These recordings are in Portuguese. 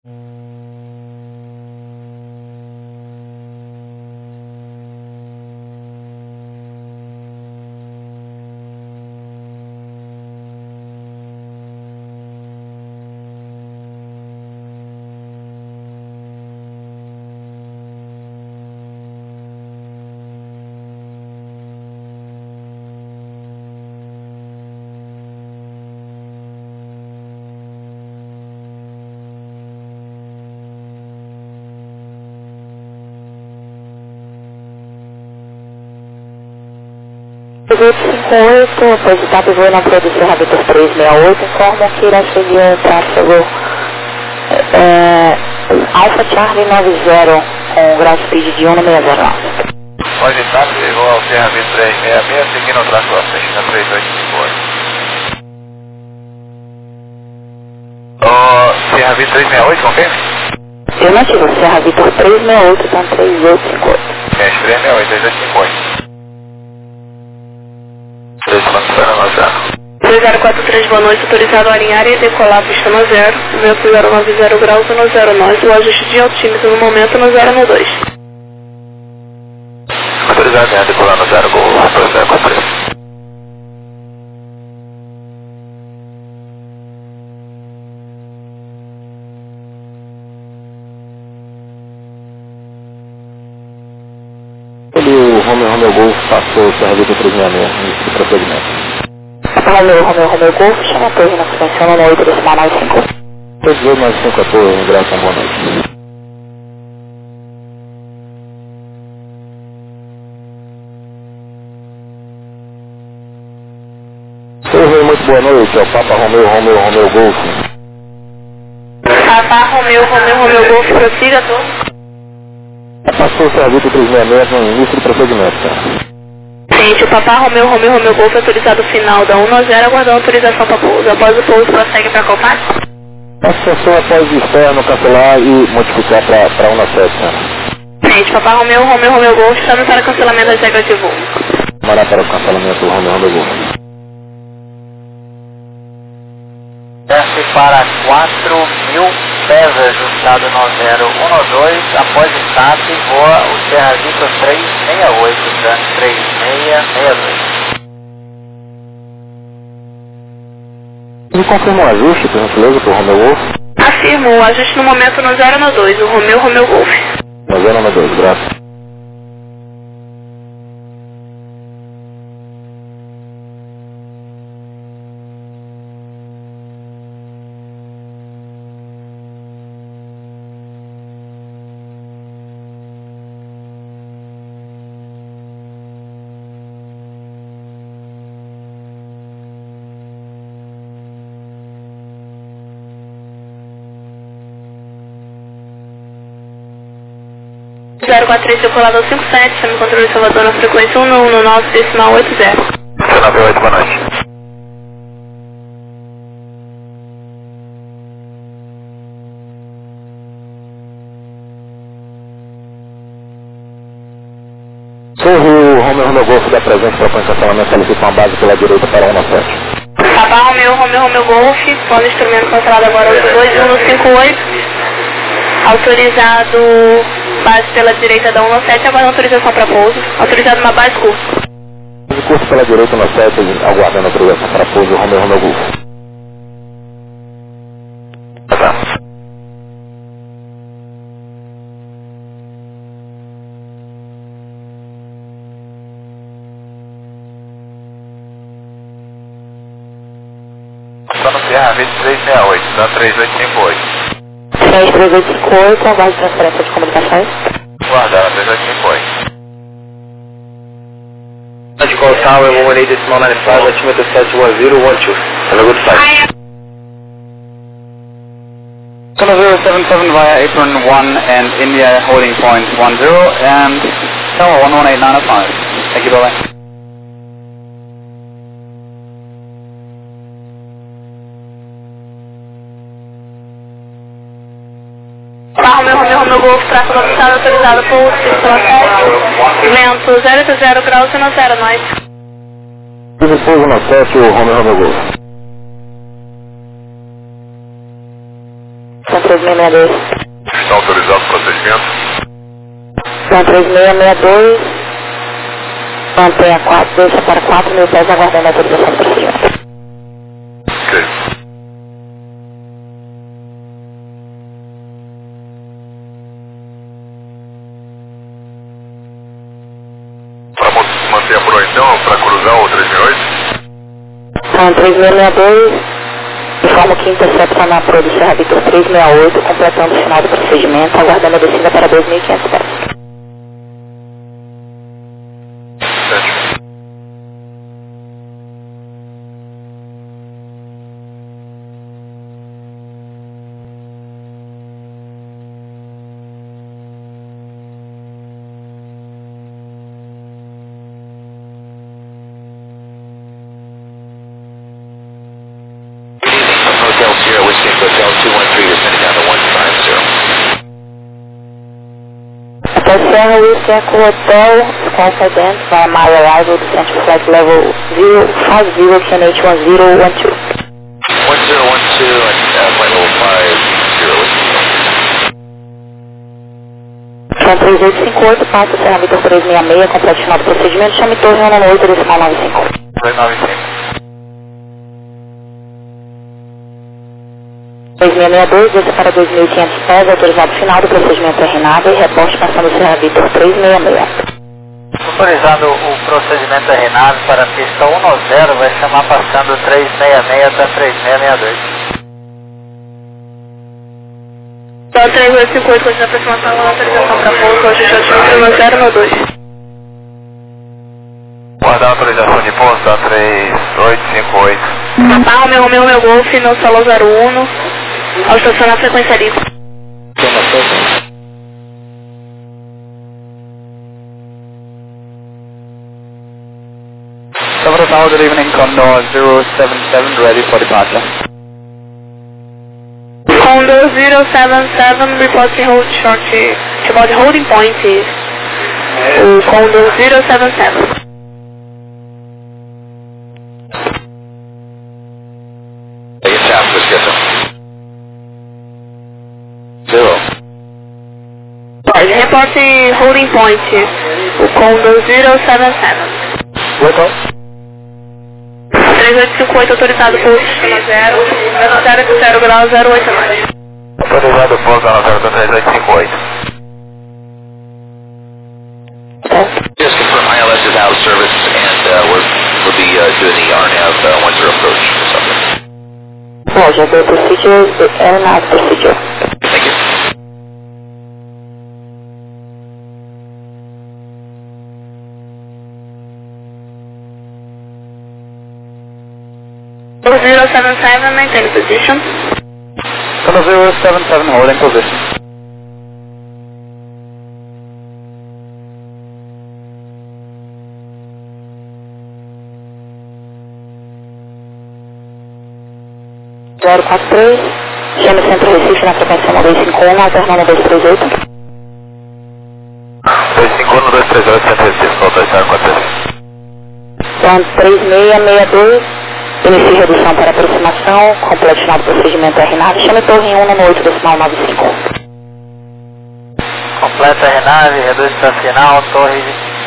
58, após o TAP voando na Praia do Serra Vitor 368, informam que irá seguir o tráfego Alpha Charlie 90 com ground speed de 1,609. Pode estar, chegou ao Serra Vitor 366, seguindo o tráfego à frente na 3858. Serra Vitor 368, confirma? Afirmativo, Serra Vitor 368, então 3858. 368, 3858. 3043, boa noite, autorizado a alinhar e decolar pista no 0, vento 090 graus no 09, o ajuste de altímetro no momento no 012. Autorizado a alinhar e decolar no 0 Gol 2043. O Romeo Golf passou o Serra Vitor 366 de procedimento. Romeo Golf, chama a torre na frequência 198, decimal mais 5. 32 mais 5 a torre, graças, boa noite. Torre, muito boa noite, é o Papa Romeo Golf. Papa Romeo Golf, prossiga, torre. Passou o Serra Vitor 366 no início do procedimento, cara. Gente, o Papa Romeo Golf autorizado final da 190, aguardando autorização para pouso. Após o pouso, prossegue para qual parte? Acessou após o externo, cancelar e modificar para 197, cara. Gente, Papa Romeo Golf, chame para cancelamento das regras de voo. Mandar para o cancelamento do Romeo Golf. Desce para 4.000 pés, ajustado no 012, após o TAP, voa o Serra Vitor 368, dando 3662. Me confirma o ajuste, por gentileza, para o Romeo Golf? Afirmo, o ajuste no momento no 012, o Romeo Golf. No 012, graças. Zero 43, circulado 57, chame controle de Salvador na frequência 1119, decimal 80. 198, boa noite. Torre, o Romeo Golf da presente propõe cancelamento, solicita uma base pela direita para 197. Papa Romeo Golf, plano de instrumento cancelado agora 82158, autorizado base pela direita da 197, agora autorização para pouso, autorizado uma base curta. Curso pela direita 197, aguardando autorização para pouso, Romeo Golf. Tá. Estou no Serra Vitor 368, dando 3858. 3858, aguarde transferência de comunicações. Guardando 3858. Call Tower 118 decimal 95, altimeter 71012. Have a good flight. Kilo 077 via apron 1 and India holding point 10 and tower 118905. Thank you, bye-bye. Romeo Golf, tráfego oficial autorizado por pela 7, vento 080 graus e no 09. Pouso 97, o Romeo Golf. São 3662. Está autorizado o procedimento? São 3662. Mantenha 4, deixa para 4.000 pés aguardando a autorização do procedimento. Ok. Para manter a proa então, para cruzar o 368? São 3662. Informo que intercepta na proa do Serra Vitor 368, completando o final do procedimento, aguardando a descida para 2.500 pés. Hotel Sierra Whiskey Hotel 213 descending down to 150. Hotel Serra Whiskey Echo Hotel, confident via my arrival to Central Flight Level 050 QNH 1012. 1012 and flight level 50 Whiskey. São 3858, passa Serra Vitor 366, completo final do procedimento, chame torre 198, decimal 95. 295. 3662, desça para 2.500 pés, autorizado final do procedimento RNAV e reporte passando Serra Vitor 366. Autorizado o procedimento RNAV para a pista 10, vai chamar passando 366 até 3662. Só 3858, continua a aproximação com autorização para pouso, hoje já tinha 1092. Guardar a autorização de pouso, tá 3858. Papá, Romeu Golf, no solo 01, ao estacionar a frequência livre. Several Tower, good evening, Condor 077, ready for departure. Condor 077, reporting hold short to about holding point is o Condor 077. Reporting holding point, o Condor 077. Welcome. 3858 autorizado por sistema 0, 0 grau 089. Autorizado o pouso na 3858. Just confirm ILS is out of service and we'll be doing the RNAV 10 approach or something. Roger, the procedure is the RNAV procedure. Thank you. Condor 077, maintain position. Condor 077, holding position. Zero 43, chame Centro Recife na frequência 1251, alternando 238. 251, 238, Centro Recife, volta 043. Então, 3662, inicie redução para aproximação, complete final do procedimento RNAV, chame torre 198, decimal 95. Completa RNAV, reduz para final, torre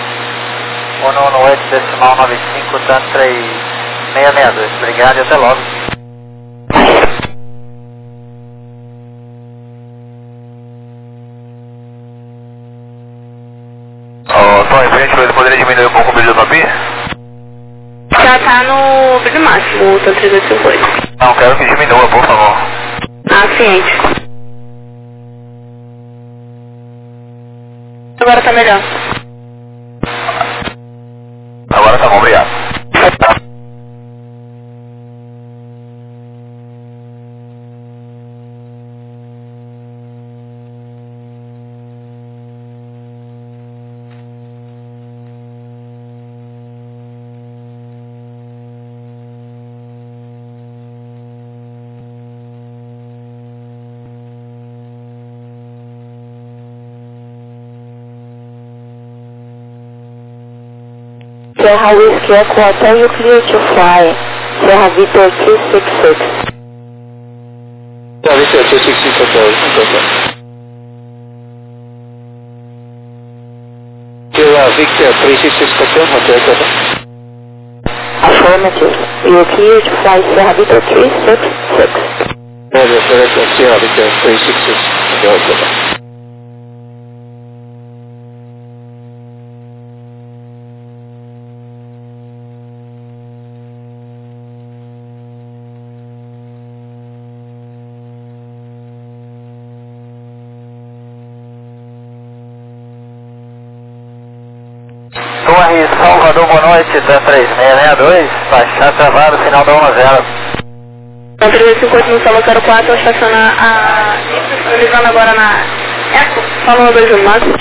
118, decimal 95, tanto 3662. Obrigado e até logo. Só em frente, ele poderia diminuir um pouco o brilho do API? Já tá no brilho máximo, o 3858. Não, quero que diminua, por favor. Ciente. Agora tá melhor. Agora tá bom, obrigado. Serra Whiskey Echo Hotel, you clear to fly. Serra Vitor 266. Yeah, Victor 266 Hotel, okay. Victor 366 Hotel, Hotel. Affirmative. You are cleared to fly Sierra Victor 366. Sierra Victor 366 Hotel. Torre Salvador, boa noite, da 3662, baixar travado, final da 10. Então, 358 no solo 04, vou estacionar a... Ligando agora na Eco, falando 2 máximo.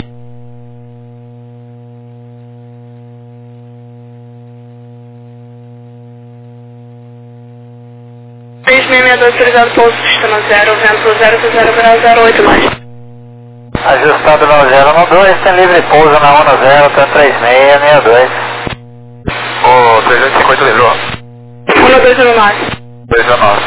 3662 autorizado pouso, sistema 0, vento 0, 0, 0, Ajustado no 012, tem livre pouso na 10, tá 3662. O 358 livrou. 1219. 219.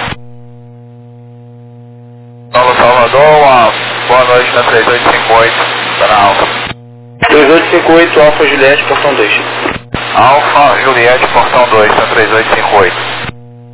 Paulo Salvador, uma boa noite na 3858, tá na alta. 3858, Alfa Juliette, portão 2. Alfa Juliette, portão 2, tá 3858.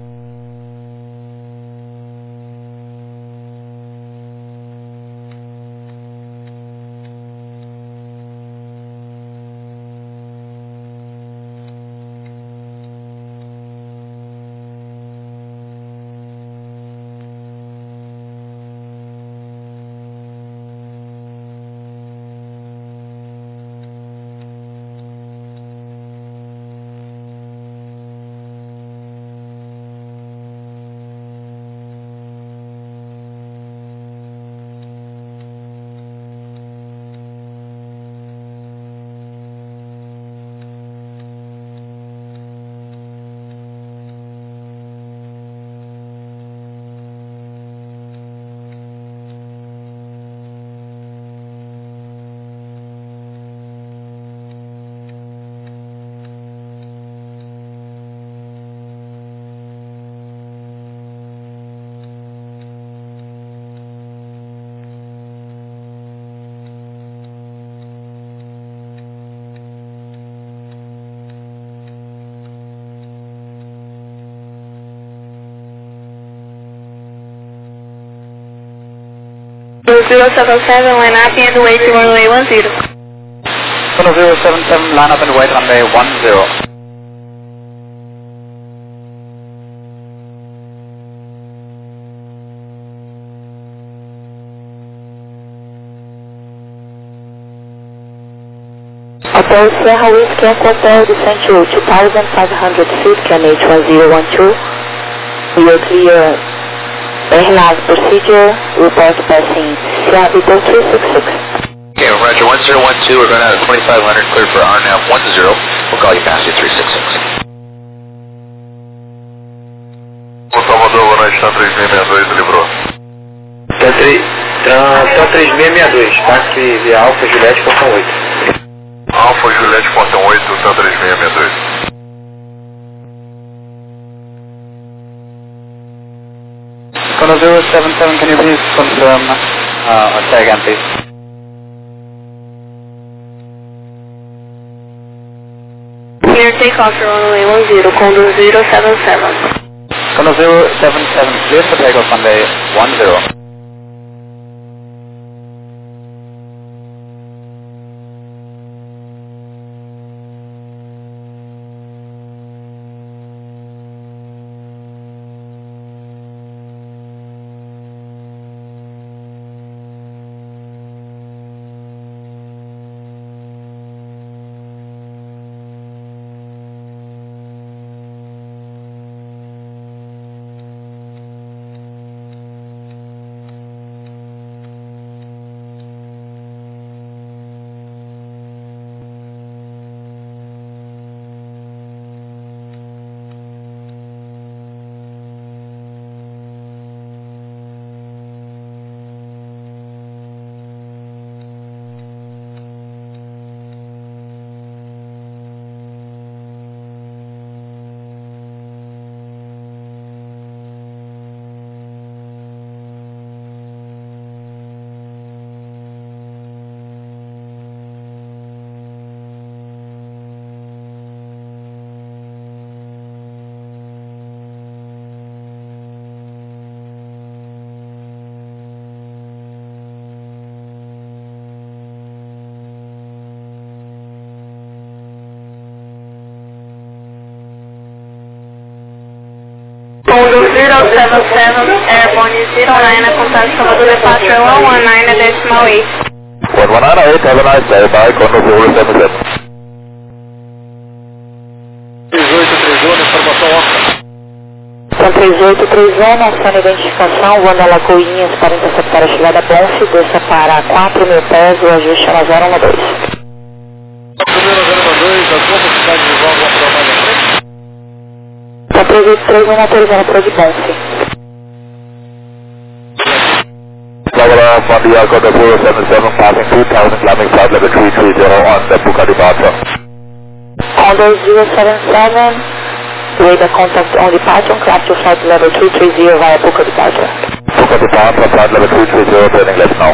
No 077, line up and wait to runway 10. 077, line up and wait runway 10. Hotel Sierra Whiskey Echo Hotel Descent 2,500 feet, KNH 1012. We are clear. Airline procedure, report passing Sierra Victor 366. Okay, Roger, 1012, we're going out at 2500, cleared for RNAV 10. We'll call you past you 366. Salvador, boa noite, tá 3662, livrou. Tá 3662, táxi via Alfa Juliette, portão 8. Alfa Juliette, portão 8, tá 3662. Kono 077, can you please confirm, say again please. Clear takeoff for runway 10, Kondo 077. Kono 077, clear for takeoff runway 10. 077, airborne 09, contact Salvador departure 119.8. 119.8, have a nice day, bye, Condor 077. 3831, informação off. Com 3831, aciona identificação, voando a Lagoinhas para interceptar a chegada Bonfe, desça para 4.000 pés, o ajuste é na 012. Primeiro 012, a sua velocidade de voo para mais à frente? Com 3831, autorizando para de Bonfe. Florida, Fondia, Condor 077, passing 2000, landing flight level 330 on the Puka departure. Condor 077, radar contact on departure, craft to flight level 330 via Puka departure. Puka departure, flight level 330, turning left now.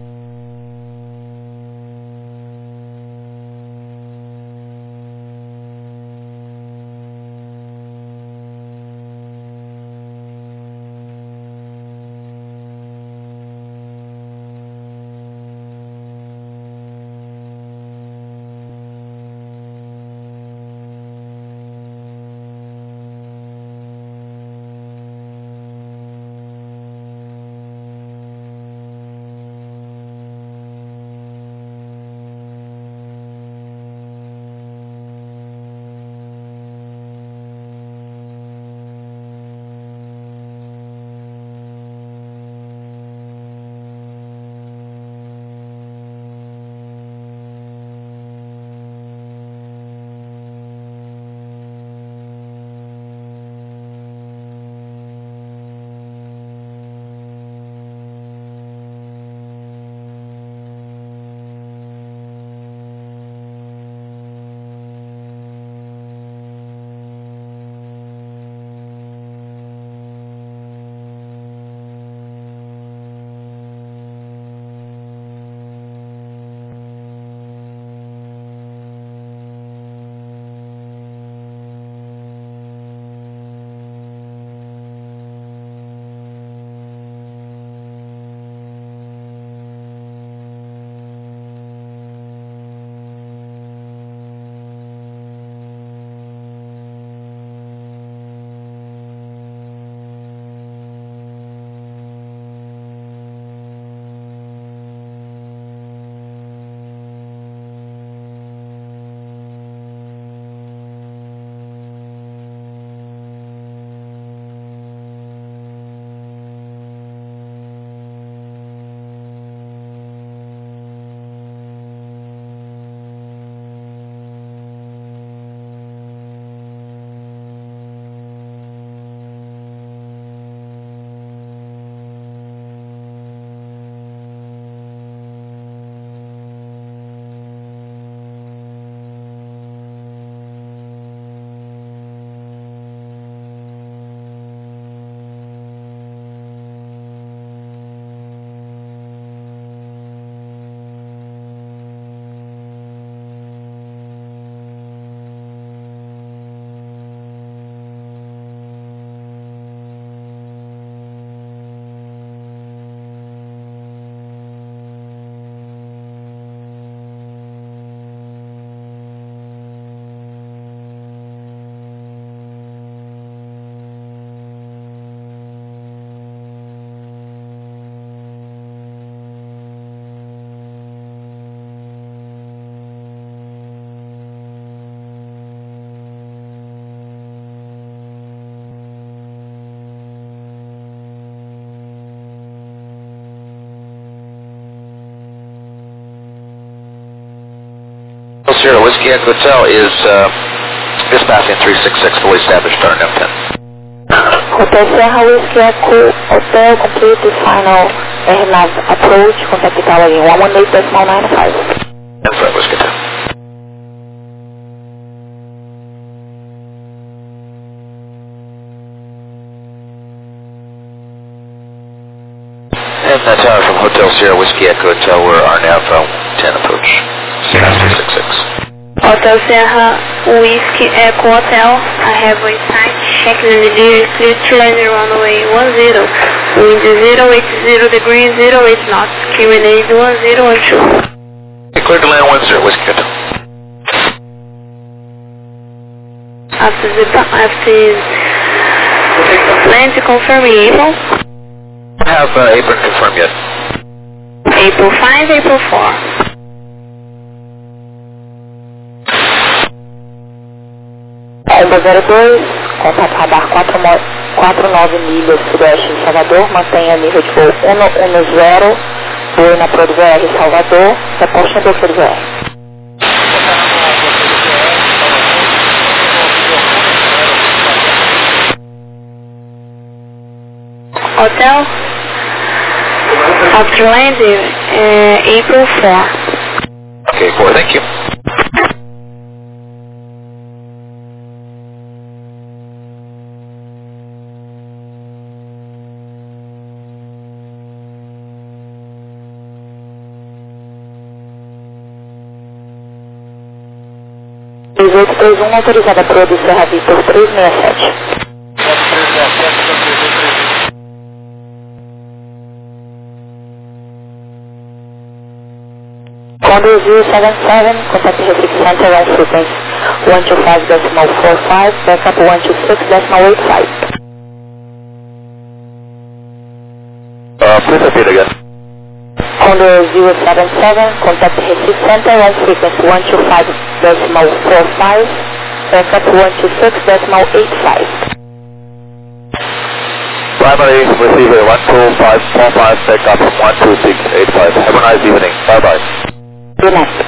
Sierra Whiskey Echo Hotel is dispatching 366, fully established, RNF 10. Hotel Sierra Whiskey Echo Hotel, complete the final airnav approach, contact tower in 118.95. And Flight Whiskey 10. And that's tower from Hotel Sierra Whiskey Echo Hotel, we're RNAV 10 approach. Sierra 366. Hotel Sierra Whiskey Echo Hotel, I have a sight, checking in the clear to land runway 10, wind 080 degrees, 08 knots, QNH 1012. Clear to land 10, Whiskey Hotel. Land confirming April. I have apron confirmed yet. April 5, April 4. Onda 02, contato radar 49 milhas sudoeste de Salvador, mantenha nível de voo 110, voo na Pro VR Salvador, reposte do Pro VR. Hotel, after landing, April 4. Okay, cool, thank you. Autorizada para o Serra Victor 367. Condor 077, contact Recife Center on frequency 125.45, backup 126.85. Please repeat again. Condor 077, contact Recife Center on frequency 125.45, backup 126.85. Primary receiver 125.45, backup 126.85. Have a nice evening. Bye-bye. Good night.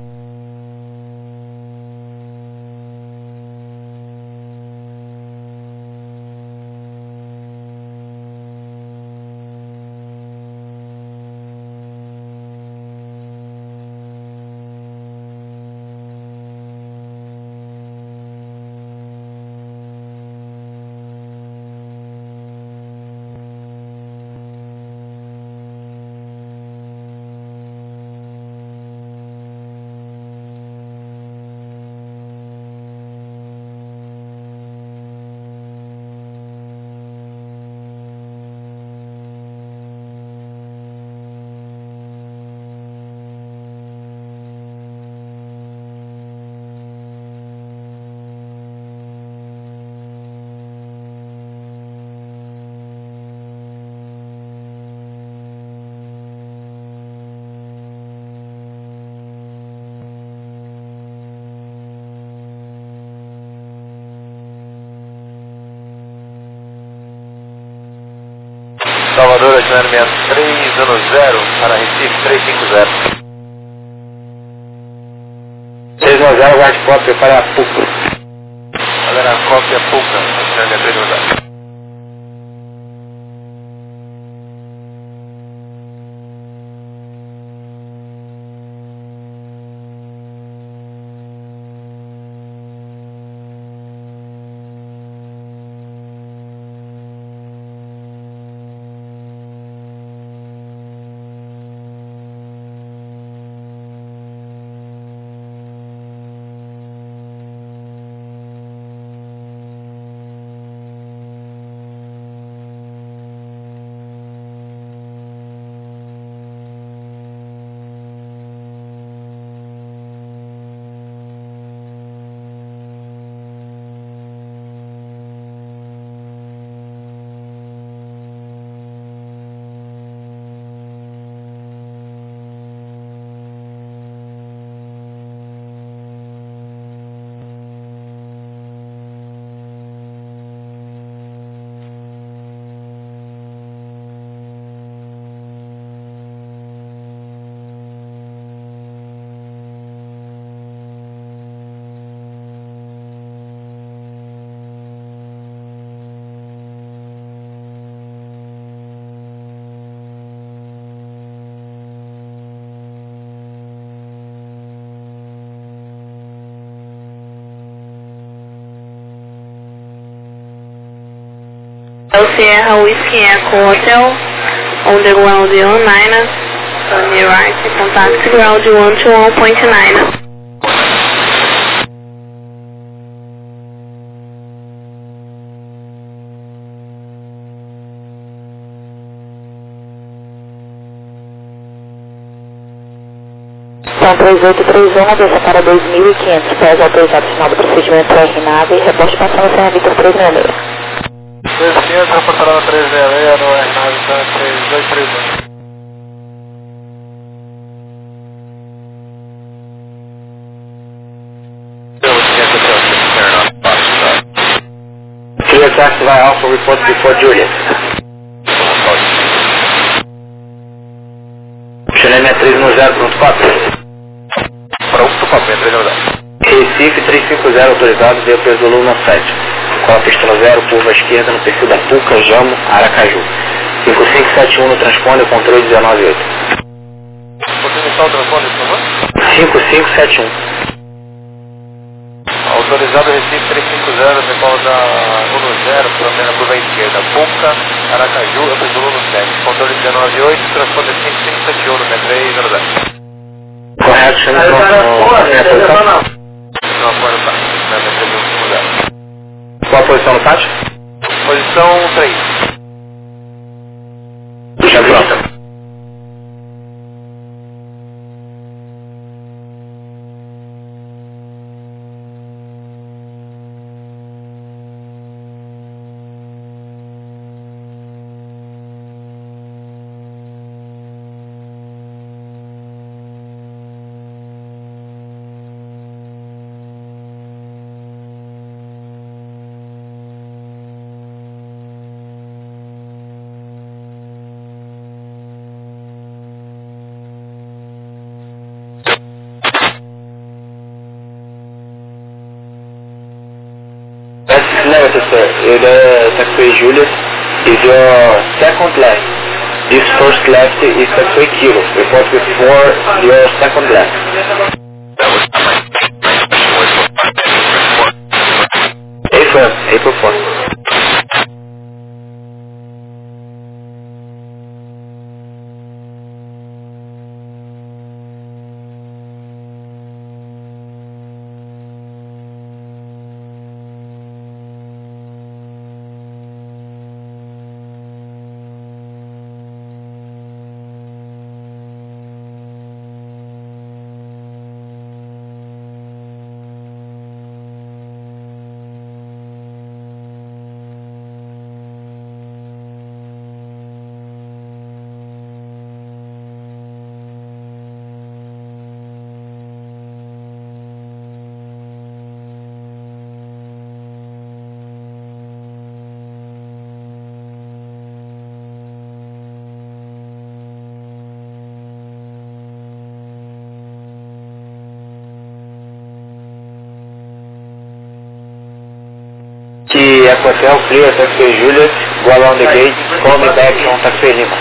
Salvador, agendamento 310 para Recife 350. 610, guarde cópia para a PUC. Galera, cópia PUC, agendamento 310. Sierra Whiskey Echo Hotel, on the ground 09, on your right, contact ground 121.9. Então 3831, aviação para 2.500 pés, autorizado final do procedimento R nave, reposte passando Serra Victor 366. 2500, reportará na 366 no R9, 6231. Clear taxi by Alpha, report before Juliet. Xené 310.4. Para 1.4, Recife 350 autorizado, deu peso do Lula 7. Cola pista 0, curva esquerda no perfil da Puca, Jamo, Aracaju. 5571 no transponder, controle 198. Pode iniciar o transponder, por favor? 5571. Autorizado Recife 350, decola da 10, também na curva esquerda. Puca, Aracaju, eu fiz o Lula 7. Controle 198, transponder 5571 no 300. Correto, chama no posição. Não, agora tá. Qual a posição no pátio? Posição 3. Já pronto. Negative, sir. The taxiway Julius is your second left. This first left is taxiway Kilo. Report before your second left. April 4. Que Aquatel clear taxiway Julius, go around the gate, call me back on taxiway Lima.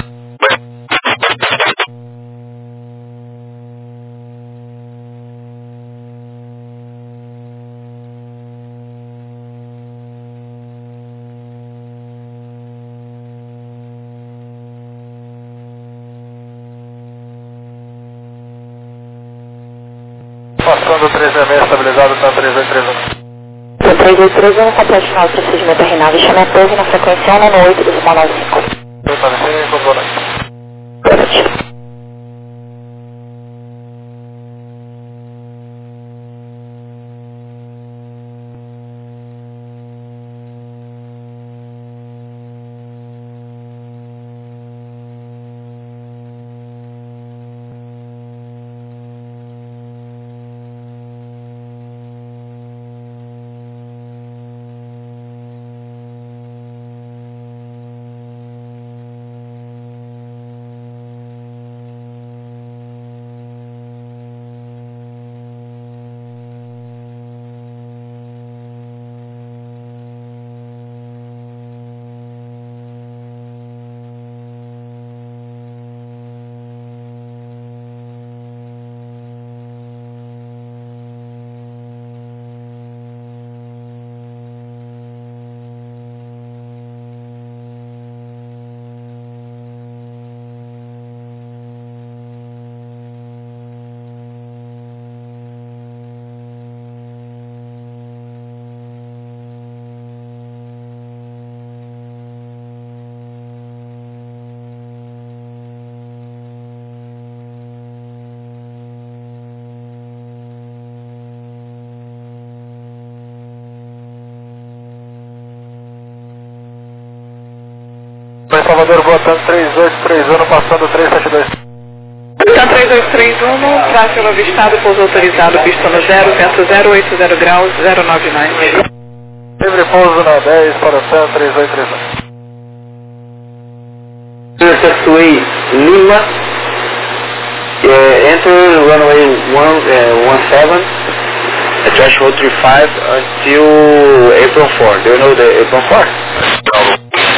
Passando 366, estabilizado na 3831. O 3831 complete o procedimento RNAV, chama 12 na frequência 198 do 95. Eu estava sem componente. Positivo. Salvador, boa tarde, 3831, passando 372. Tá 3831, tráfego avistado, pouso autorizado, pista no 0, vento 080 graus, 099. Livre pouso na 10 para San 3831. Taxiway Lima, enter runway 17, threshold 35 until April 4. Do you know the April 4?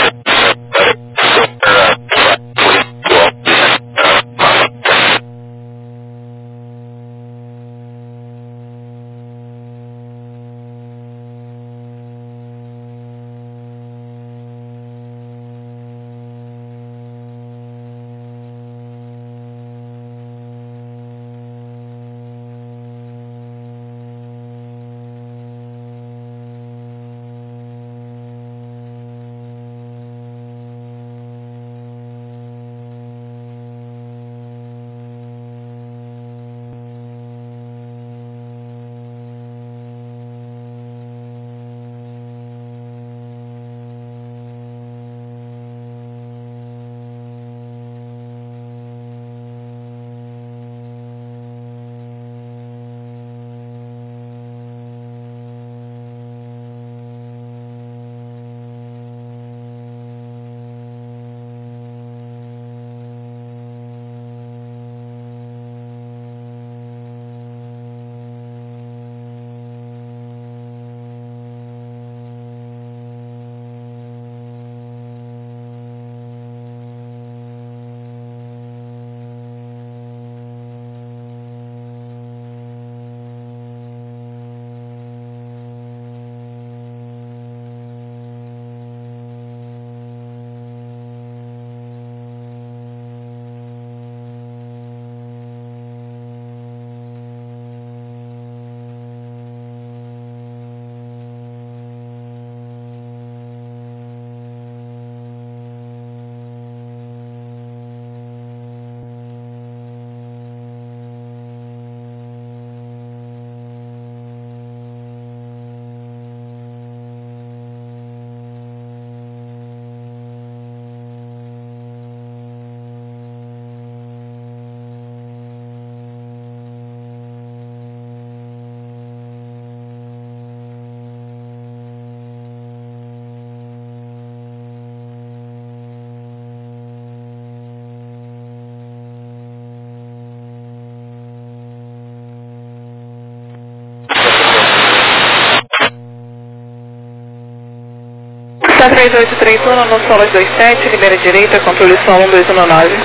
Tá 3831, no solo 27, libera direita, controle som 1219.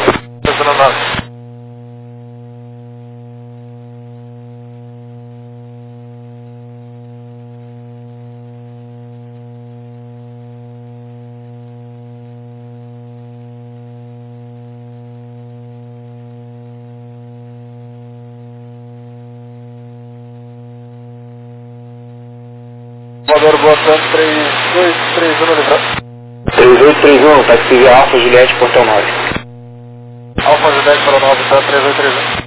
219. Salvador, boa tarde, 3231, livrado. 3831, taxi Alfa Juliette, Portão 9. Alfa Juliette para 9, tá, 3831.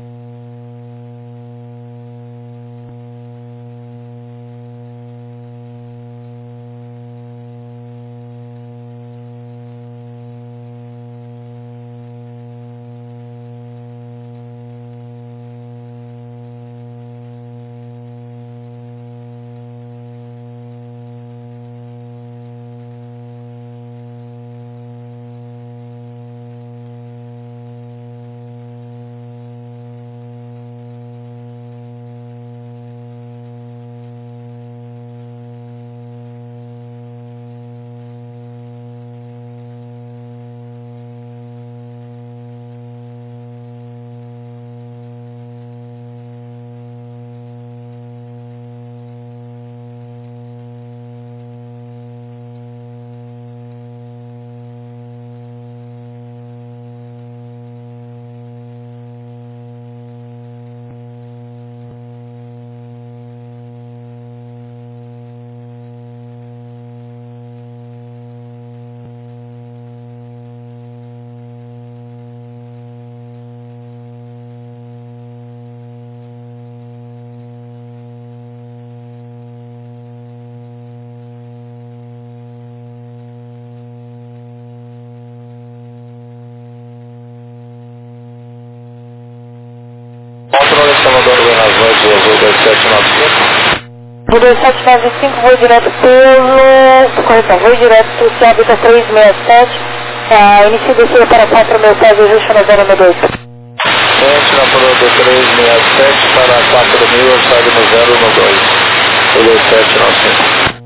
Azul 2795. O 2795 vou direto correção, vou direto se hábito 367, inicio descida para 4 mil pés, ajuste na 092. Sentinel para o 367 para 4 mil, sai no 012, o 2795.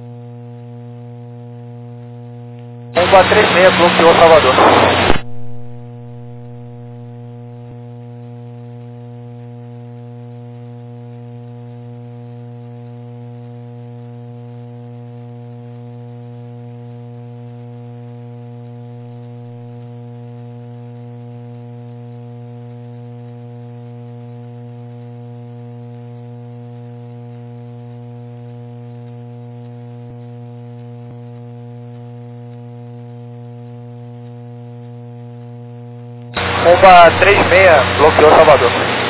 1436, bloqueou Salvador. Bomba 36, bloqueou Salvador.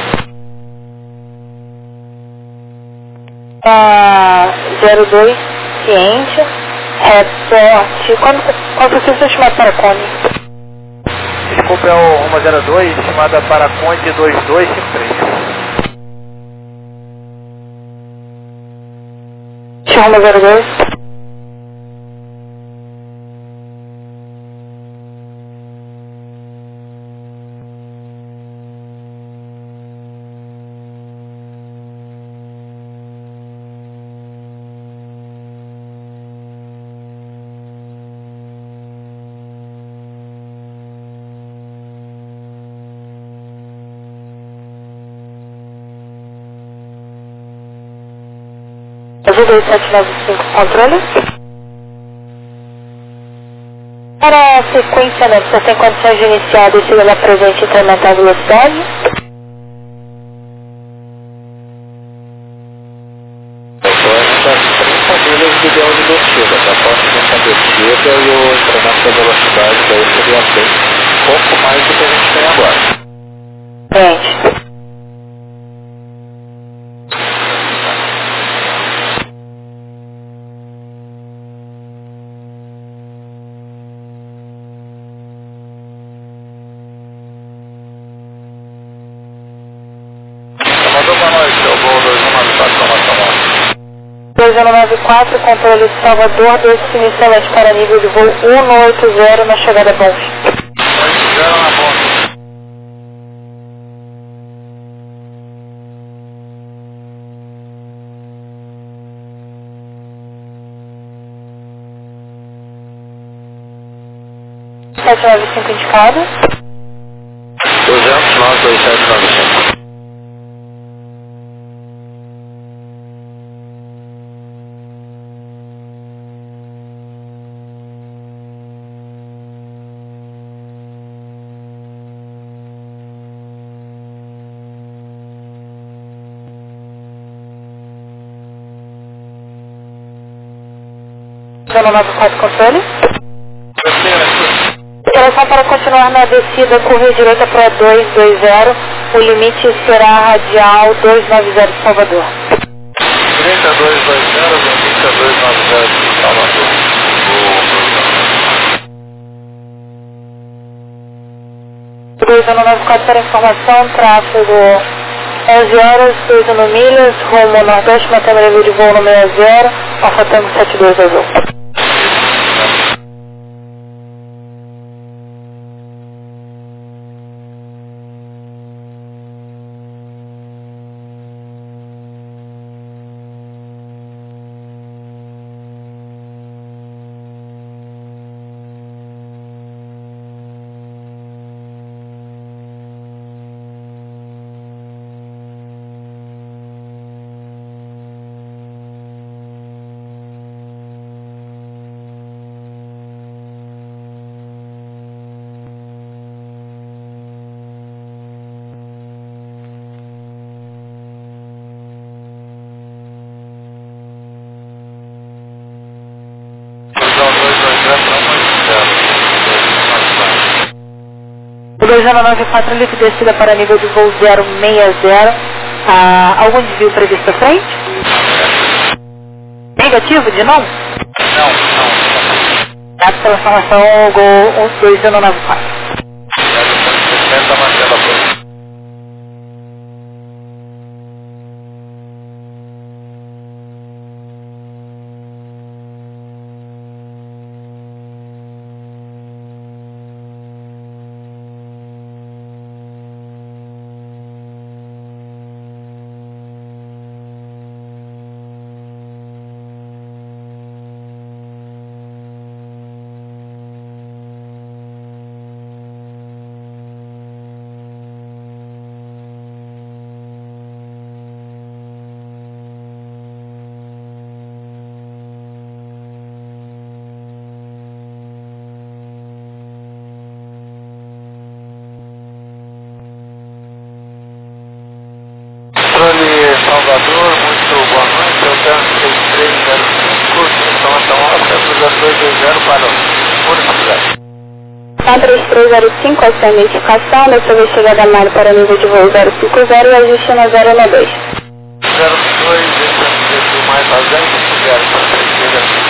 02, ciente, reporte, qual foi o seu estimado para Cone? Desculpa, é o Roma 02, estimada para Conde 2253. Roma 02. Azul 2795, controle. Para a sequenciamento, você tem condições de iniciar a descida da presente e incrementar a velocidade? Está 30 milhas do ideal de descida, da próxima descida e o incremento da velocidade daí seria bem pouco mais do que a gente tem agora. Gente. Mandou para nós, seu voo 294, formação 2094, controle de Salvador, desce inicialmente para nível de voo 180 na chegada a Bom. 80 na ponta. $795 indicado. 200, 92795. Zona 94, controle. Operação para continuar na descida, correr direita para 220, o limite será radial 290 de Salvador. 3220, 3290 de Salvador. 2094 para informação, tráfego 11 horas, 21 milhas, rumo nordeste, mantendo nível de voo no 60, Alfa Tango 72 Azul. O 2094 livre descida para nível de voo 060. Algum desvio previsto à frente? Negativo de novo? Não. Dado pela informação Gol 2094. 60 Marcela Flores. 220 para Força. São 3305, essa é a identificação, dessa vez chegada a Mário para nível de voo 050 e ajuste na 012. 02, esse mais a 050,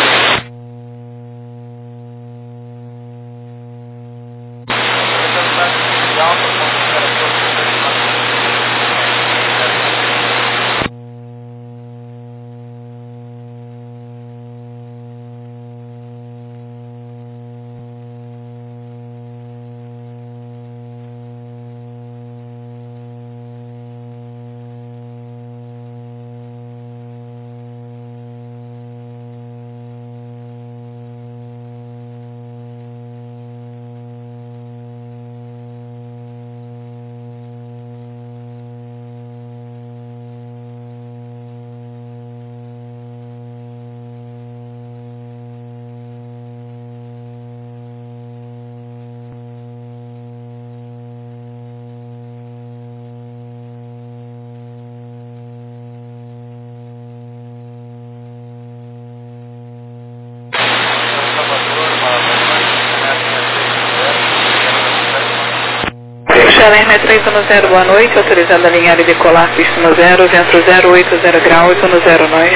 Chalene 310, boa noite, autorizando a alinhar e decolar, pista no 0, vento 080 graus, no 0 nós.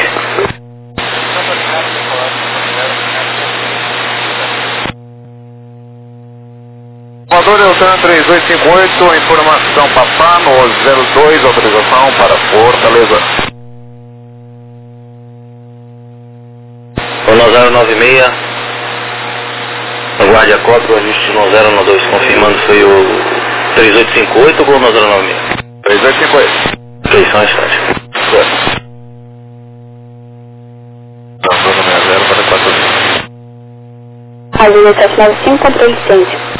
Voador Deltan 3858, informação Papá no 02, autorização para Fortaleza. No 096, aguarde a cópia, o ajuste no 012, confirmando foi o 3858 ou no 096? 3858. Ok, só um instante. Passou no 60 para 4. Ajuda 795 com 300.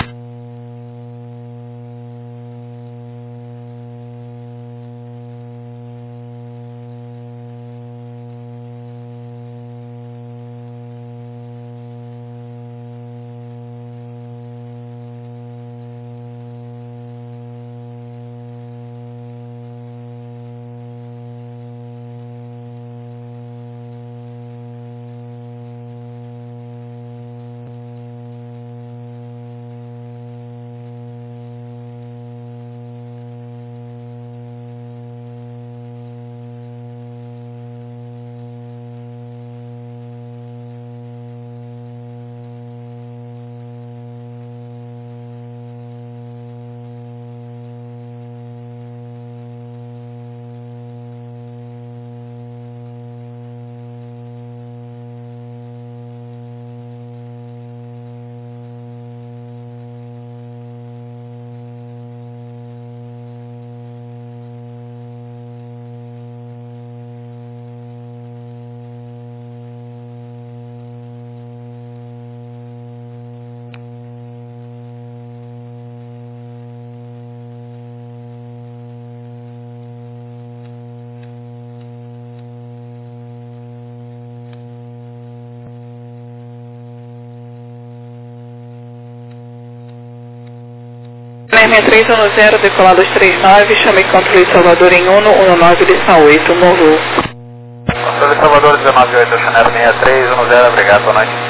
Chalene 310, decolar 239, chame controle Salvador em 119, lição 8, morro. Controle Salvador 198, Chanel 6310, obrigado, boa noite.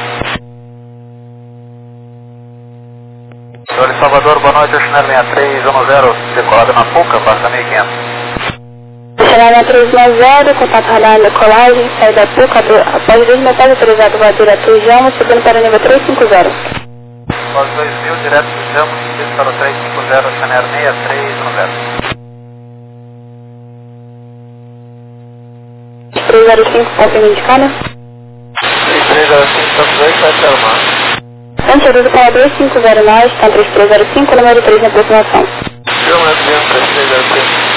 Controle Salvador, boa noite, Chanel 6310, decolado na Puca, passa 1500. Chalene 310, contato radar decolagem, saída da PUC, após 2 metades autorizado voadora Tujamo, subindo para o nível 350. Após 2000, direto do Jamo, subindo para o 350, Chanel 6310. 305, confirma indicada. 3305, Santos 2, vai ser armado. Antes para 250 nós, está 3305, número 3 na aproximação. Quilômetro 3305.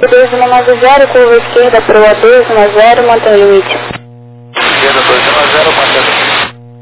2190, curva esquerda, proa 210, mantém o limite. Esquerda 210, mantém o limite.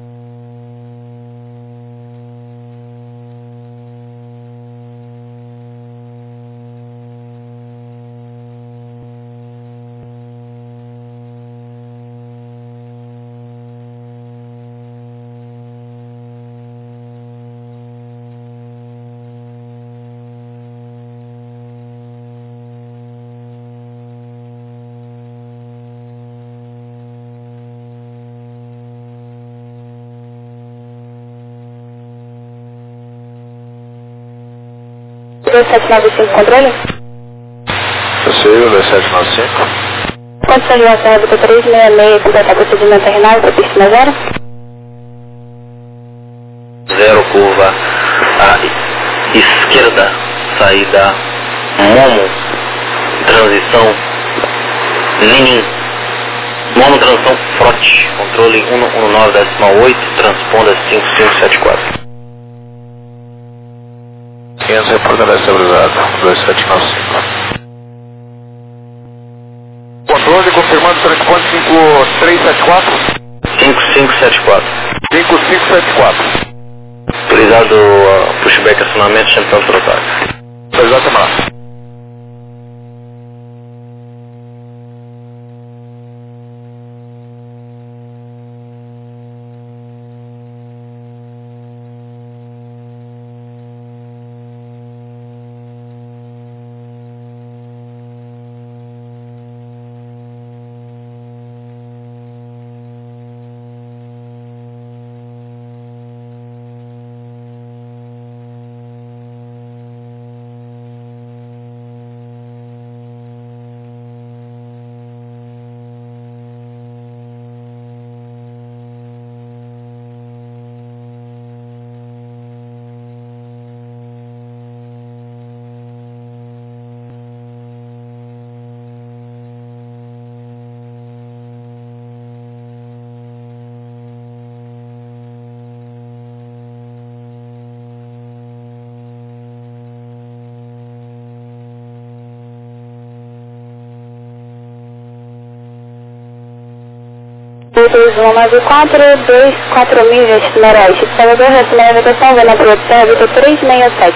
Dois 795, controle? Passeio 2795. Condição de relação órbita 366, completar procedimento terminal, da pista 0. 0, curva à esquerda, saída Momo, transição Lenin, Momo, transição Frote, controle 119.8, transponda 5574. 500 reportado estabilizado, 2795. Controle confirmando transporte 5374. 5574. 5574. Autorizado pushback acionamento, champion trocar. Autorizado semana. Número 4, 24 milhas, Noroeste. Salvador, recebendo a votação, vendo a produção, órbita 367.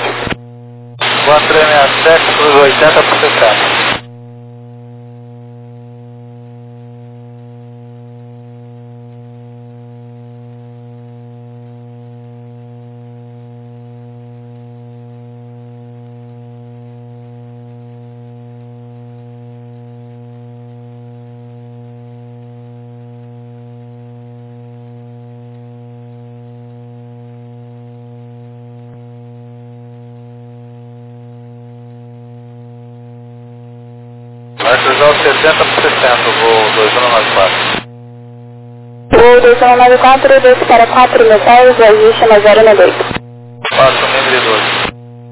4367, cruz 80 por 60. Vai cruzar 70 por 60, voo 2194. Voo 2194, 2 para 4 metais, ajuste na 098. 4, número 12.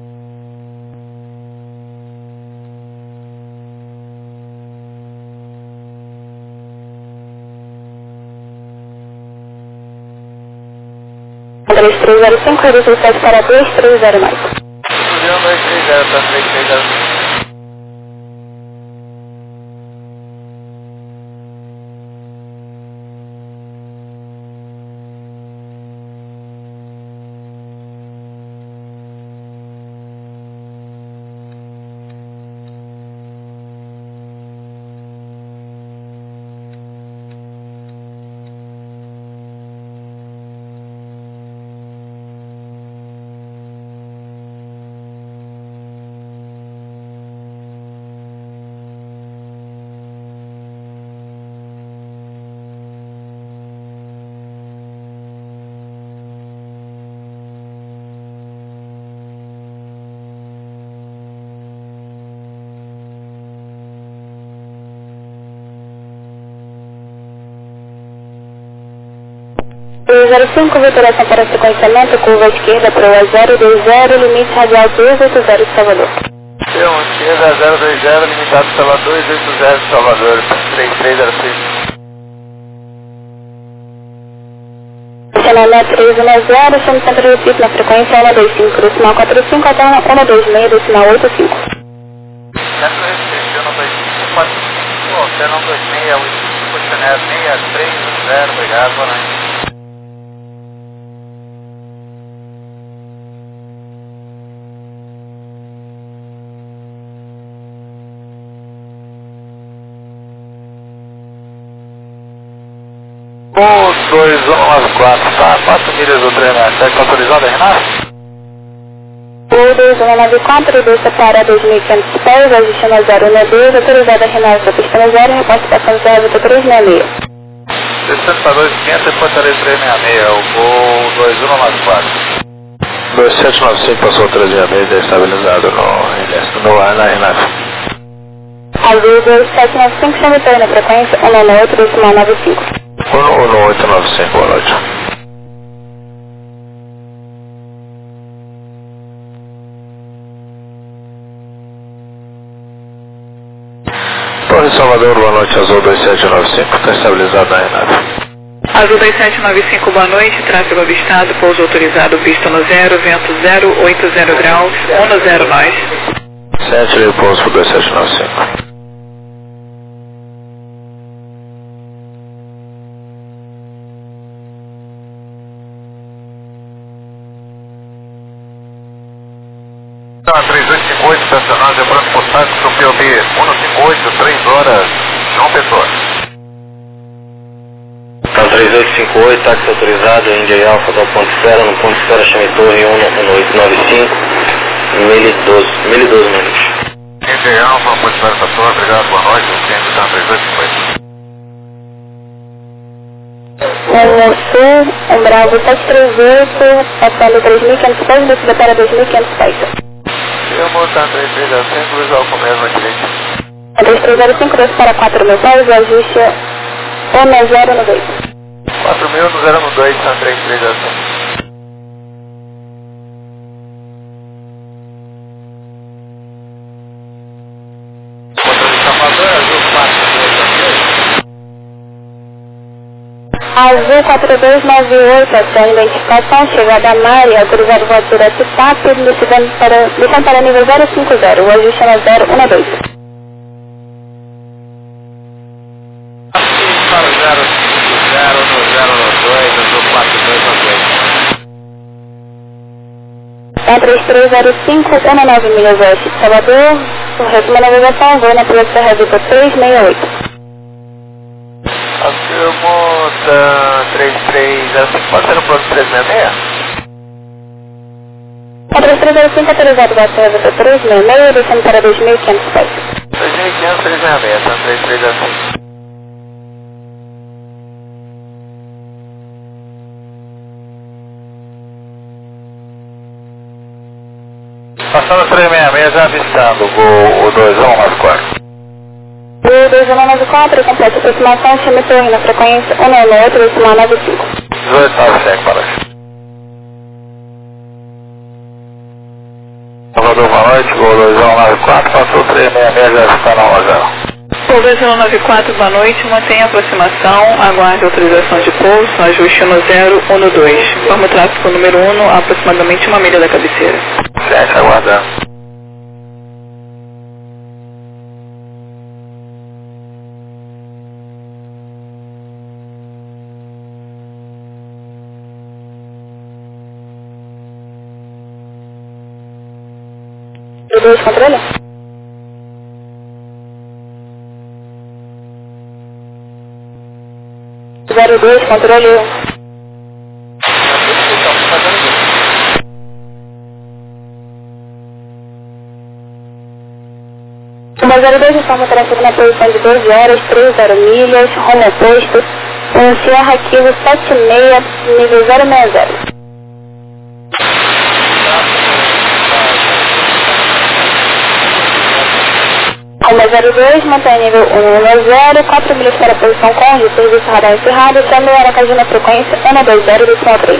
Andrés 305, redução 7 para 230 mais. Fugindo 230, tá 330. Número 05, vituração para sequenciamento, curva esquerda, proa 020, limite radial 280 de Salvador. Então, esquerda 020, limitado pela 280 de Salvador, 3306. Estacionamento 310, estamos sempre repito na frequência 125, decimal 45 até 126, decimal 85. Centro recebido no Oceano 26, Oceaner 630, obrigado, boa noite. O 2194, tá? 4 milhas do 367, autorizado, Renato? O 2194, desça para 2.500 pés, ajustando a 012, autorizada Renato, pista 0, reposta para São José, 366. Descendo para 2.500 e portaria 366, o voo 2194. 2795 passou 366, estabilizado no ar na Renato. Azul 2795, chama na frequência 198, 11895, boa noite. Torre Salvador, boa noite, Azul 2795, está estabilizado na Renata. Azul 2795, boa noite, tráfego avistado, pouso autorizado, pista no 0, vento 080 graus, 10 nós. 7 de pouso para 2795. Tá, 3858, estacionado, lembrando postado, Sofia B, 158, 3 horas, João Pessoa. Tá, 3858, táxi autorizado, Índia Alfa, do ponto esfera, no ponto esfera, chame torre 11895, 1012 minutos. Índia Alfa, ponto esfera, Sator, obrigado, boa noite, o tempo tá 3850. Sul, Bravo 738, passando 3.500 pés, descida para 2.500 pés. Eu vou estar 3305, visual com mesmo à direita. 3305, desce para 4.000 pés, ajuste 10 no 2. 4.000 no 0 no 2, tá 3305. Azul 4298, ação identificação, chegada a Mari, autorizado voto direto TAP, descendo para nível 050, o ajuste é 012. Para 050 no 002, Azul 4298. É 3305, 19 milhas oeste de Salvador, o resumo da navegação, voo na Polícia Revista 368. Afirmo, 3305, pode ser no plano 366? É 3305, autorizado voto Revista 366, descendo para 2.500 pés. 2500, 366, tá 3305. Passando 366, já avistando o 2194. O 2194, completa aproximação, chame torre na frequência 198, 95. 1895, boa noite. Salvador, boa noite, voo 2194, passou 366, já está na 10. Voo 2194, boa noite, mantenha a aproximação, aguarde autorização de pouso, ajuste no 012. Informa o tráfego número 1 a aproximadamente 1 milha da cabeceira. 7, aguardando. Dois controle? Zero dois, controle 02, informa tráfego na posição de 12 horas, 30 milhas, rumo oposto, Sierra Arquivo 76, nível 060. Rumo 02, mantém nível 110, 4 milhas para a posição cônjuge, serviço radar encerrado, chame a Aracaju na frequência 120,3.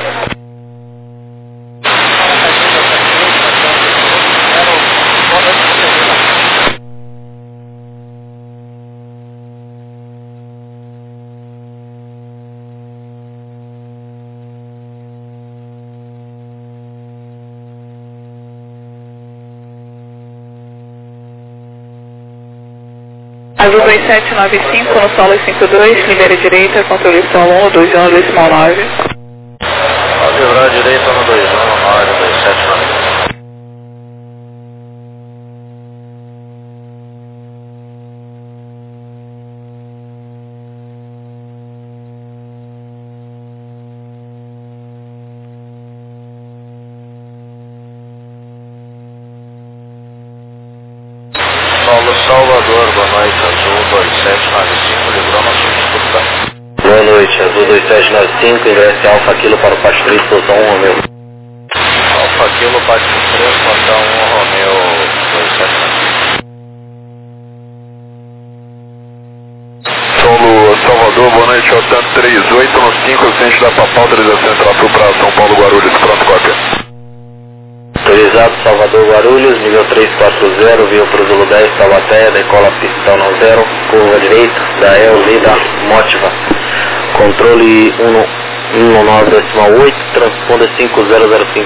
Azul 2795 no solo 52, libera direita, controle solo 121 decimal 9. Pode livrar direita no 219, 2795. Salvador, boa noite, Azul 2795, livrou nosso disputa. Boa noite, Azul 2795, ingresse Alfa Kilo para o Pasto 3, posição 1, Romeu. Alfa Kilo, Pasto 3, posição 1, Romeu 2795. Solo Salvador, boa noite, Altan 3815, centro da Papal, autorização entrar para São Paulo, Guarulhos, pronto, cópia. Autorizado Salvador Guarulhos, nível 340, via para o Zulu 10, Taubaté, decola pistão não 0, curva direita, da El Lida Motiva. Controle 119 decimal 8, transponder 5005.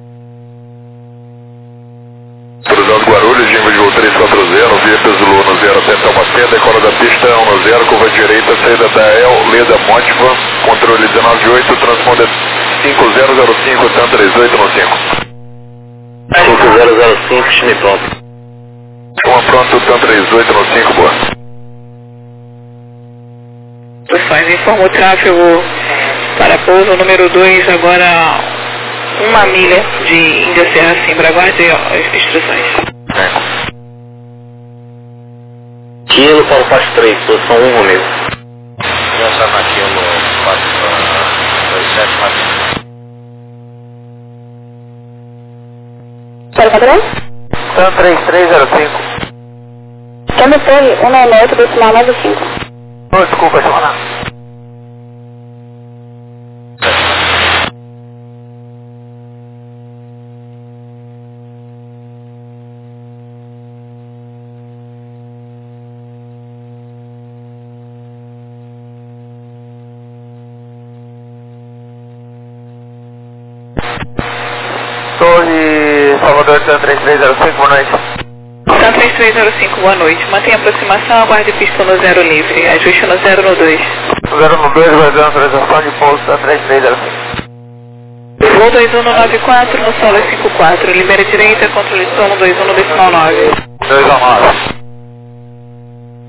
Autorizado Guarulhos, nível 340, via para Zulu no 0 até Taubaté, decola da pista 10, curva direita, saída da El Lida Motiva, controle 198, transponder 5005, TAM 3815. 5005, time pronto. Uma pronto, TAM 3815, boa. Posições, informa o tráfego para pouso número 2, agora 1 milha de Índia Serra Simbra, aguarde as instruções. Kilo para o Pasto 3, posição 1, Romeu. Essa na Kilo 2795. Para o padrão? TAM 3305. Câmbio Torre 198 decimal 95. Oh, desculpa, chamar. Torre Salvador, TAM 3305, boa noite. TAM 3305, boa noite. Mantenha a aproximação, aguarde pista no 0 livre. Ajuste no 0 no 2. 0 no 2, guardando autorização de pouso, TAM 3305. Voo 2194 no solo 54. Libera direita, controle solo 21 decimal 9. 219.